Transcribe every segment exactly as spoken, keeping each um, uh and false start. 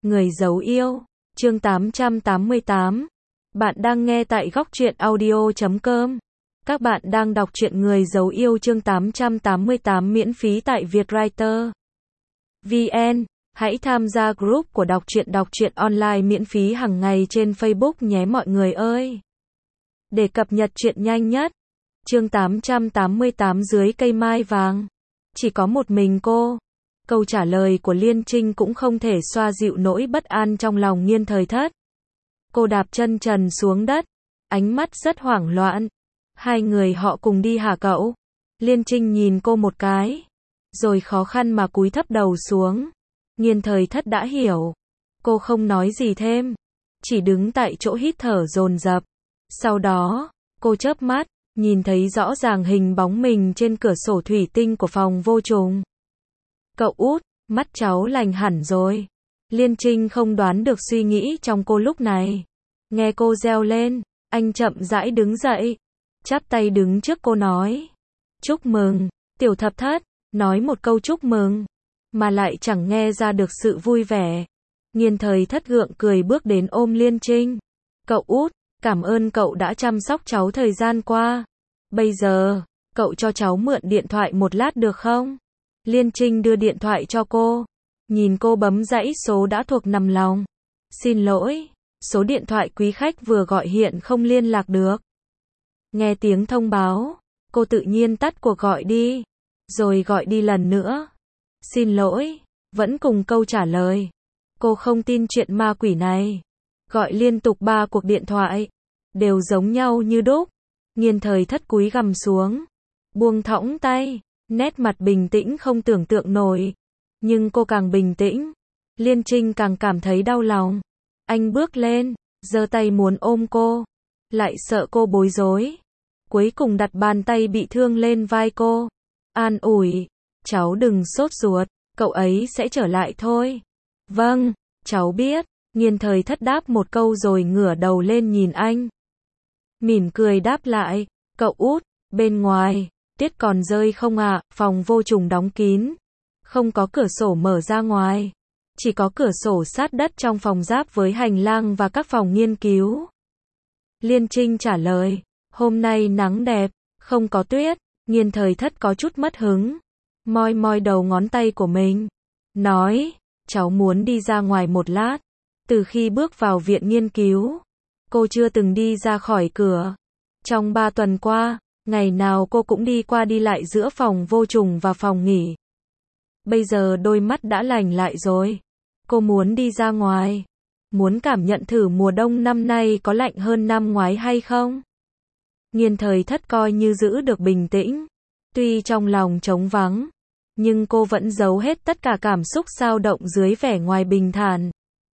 Người giấu yêu, chương tám trăm tám mươi tám. Bạn đang nghe tại góc truyện audio chấm com. Các bạn đang đọc truyện Người giấu yêu chương tám trăm tám mươi tám miễn phí tại Vietwriter vê en. Hãy tham gia group của đọc truyện đọc truyện online miễn phí hàng ngày trên Facebook nhé mọi người ơi. Để cập nhật truyện nhanh nhất. Chương tám trăm tám mươi tám dưới cây mai vàng. Chỉ có một mình cô. Câu trả lời của Liên Trinh cũng không thể xoa dịu nỗi bất an trong lòng Nghiên Thời Thất. Cô đạp chân trần xuống đất, ánh mắt rất hoảng loạn. Hai người họ cùng đi hả cậu? Liên Trinh nhìn cô một cái, rồi khó khăn mà cúi thấp đầu xuống. Nghiên Thời Thất đã hiểu. Cô không nói gì thêm, chỉ đứng tại chỗ hít thở dồn dập. Sau đó, cô chớp mắt, nhìn thấy rõ ràng hình bóng mình trên cửa sổ thủy tinh của phòng vô trùng. Cậu út, mắt cháu lành hẳn rồi. Liên Trinh không đoán được suy nghĩ trong cô lúc này. Nghe cô reo lên, anh chậm rãi đứng dậy, chắp tay đứng trước cô nói. Chúc mừng, Tiểu Thập Thất, nói một câu chúc mừng, mà lại chẳng nghe ra được sự vui vẻ. Nghiên Thời Thất gượng cười bước đến ôm Liên Trinh. Cậu út, cảm ơn cậu đã chăm sóc cháu thời gian qua. Bây giờ, cậu cho cháu mượn điện thoại một lát được không? Liên Trinh đưa điện thoại cho cô, nhìn cô bấm dãy số đã thuộc nằm lòng. Xin lỗi, số điện thoại quý khách vừa gọi hiện không liên lạc được. Nghe tiếng thông báo, cô tự nhiên tắt cuộc gọi đi, rồi gọi đi lần nữa. Xin lỗi, vẫn cùng câu trả lời. Cô không tin chuyện ma quỷ này. Gọi liên tục ba cuộc điện thoại, đều giống nhau như đúc. Nghiên Thời Thất cúi gằm xuống, buông thõng tay. Nét mặt bình tĩnh không tưởng tượng nổi. Nhưng cô càng bình tĩnh, Liên Trinh càng cảm thấy đau lòng. Anh bước lên, giơ tay muốn ôm cô, lại sợ cô bối rối. Cuối cùng đặt bàn tay bị thương lên vai cô. An ủi, cháu đừng sốt ruột, cậu ấy sẽ trở lại thôi. Vâng, cháu biết. Nghiên Thời Thất đáp một câu rồi ngửa đầu lên nhìn anh. Mỉm cười đáp lại, cậu út, bên ngoài tuyết còn rơi không ạ? À? Phòng vô trùng đóng kín, không có cửa sổ mở ra ngoài, chỉ có cửa sổ sát đất trong phòng giáp với hành lang và các phòng nghiên cứu. Liên Trinh trả lời, hôm nay nắng đẹp, không có tuyết. Nghiên Thời Thất có chút mất hứng, moi moi đầu ngón tay của mình, nói, cháu muốn đi ra ngoài một lát. Từ khi bước vào viện nghiên cứu, cô chưa từng đi ra khỏi cửa. Trong ba tuần qua, ngày nào cô cũng đi qua đi lại giữa phòng vô trùng và phòng nghỉ. Bây giờ đôi mắt đã lành lại rồi. Cô muốn đi ra ngoài. Muốn cảm nhận thử mùa đông năm nay có lạnh hơn năm ngoái hay không. Nghiên Thời Thất coi như giữ được bình tĩnh. Tuy trong lòng trống vắng, nhưng cô vẫn giấu hết tất cả cảm xúc dao động dưới vẻ ngoài bình thản.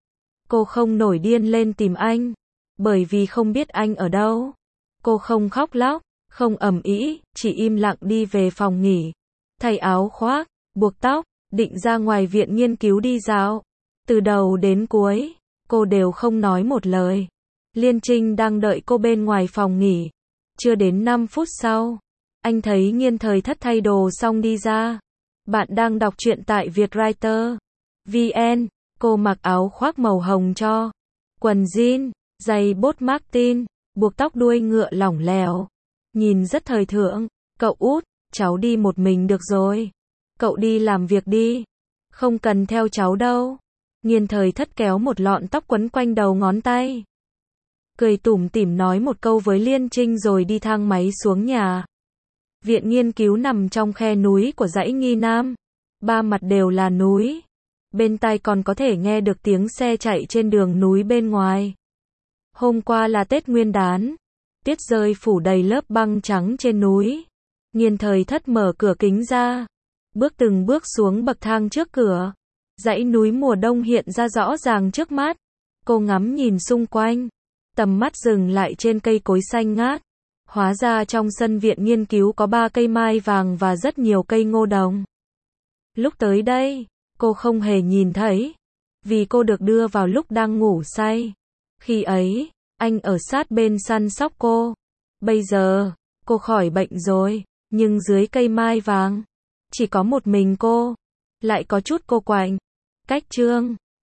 Cô không nổi điên lên tìm anh, bởi vì không biết anh ở đâu. Cô không khóc lóc, không ầm ĩ, chỉ im lặng đi về phòng nghỉ, thay áo khoác, buộc tóc, định ra ngoài viện nghiên cứu đi dạo. Từ đầu đến cuối, cô đều không nói một lời. Liên Trinh đang đợi cô bên ngoài phòng nghỉ. Chưa đến năm phút sau, anh thấy Nghiên Thời Thất thay đồ xong đi ra. Bạn đang đọc truyện tại Vietwriter vê en. Cô mặc áo khoác màu hồng cho, quần jean, giày bốt Martin, buộc tóc đuôi ngựa lỏng lẻo. Nhìn rất thời thượng. Cậu út, cháu đi một mình được rồi. Cậu đi làm việc đi. Không cần theo cháu đâu. Nghiên Thời Thất kéo một lọn tóc quấn quanh đầu ngón tay. Cười tủm tỉm nói một câu với Liên Trinh rồi đi thang máy xuống nhà. Viện nghiên cứu nằm trong khe núi của dãy Nghi Nam. Ba mặt đều là núi. Bên tai còn có thể nghe được tiếng xe chạy trên đường núi bên ngoài. Hôm qua là Tết Nguyên đán. Tuyết rơi phủ đầy lớp băng trắng trên núi. Nghiên Thời Thất mở cửa kính ra, bước từng bước xuống bậc thang trước cửa. Dãy núi mùa đông hiện ra rõ ràng trước mắt. Cô ngắm nhìn xung quanh, tầm mắt dừng lại trên cây cối xanh ngát. Hóa ra trong sân viện nghiên cứu có ba cây mai vàng và rất nhiều cây ngô đồng. Lúc tới đây, cô không hề nhìn thấy, vì cô được đưa vào lúc đang ngủ say. Khi ấy, anh ở sát bên săn sóc cô. Bây giờ, cô khỏi bệnh rồi, nhưng dưới cây mai vàng, chỉ có một mình cô. Lại có chút cô quạnh. Cách chương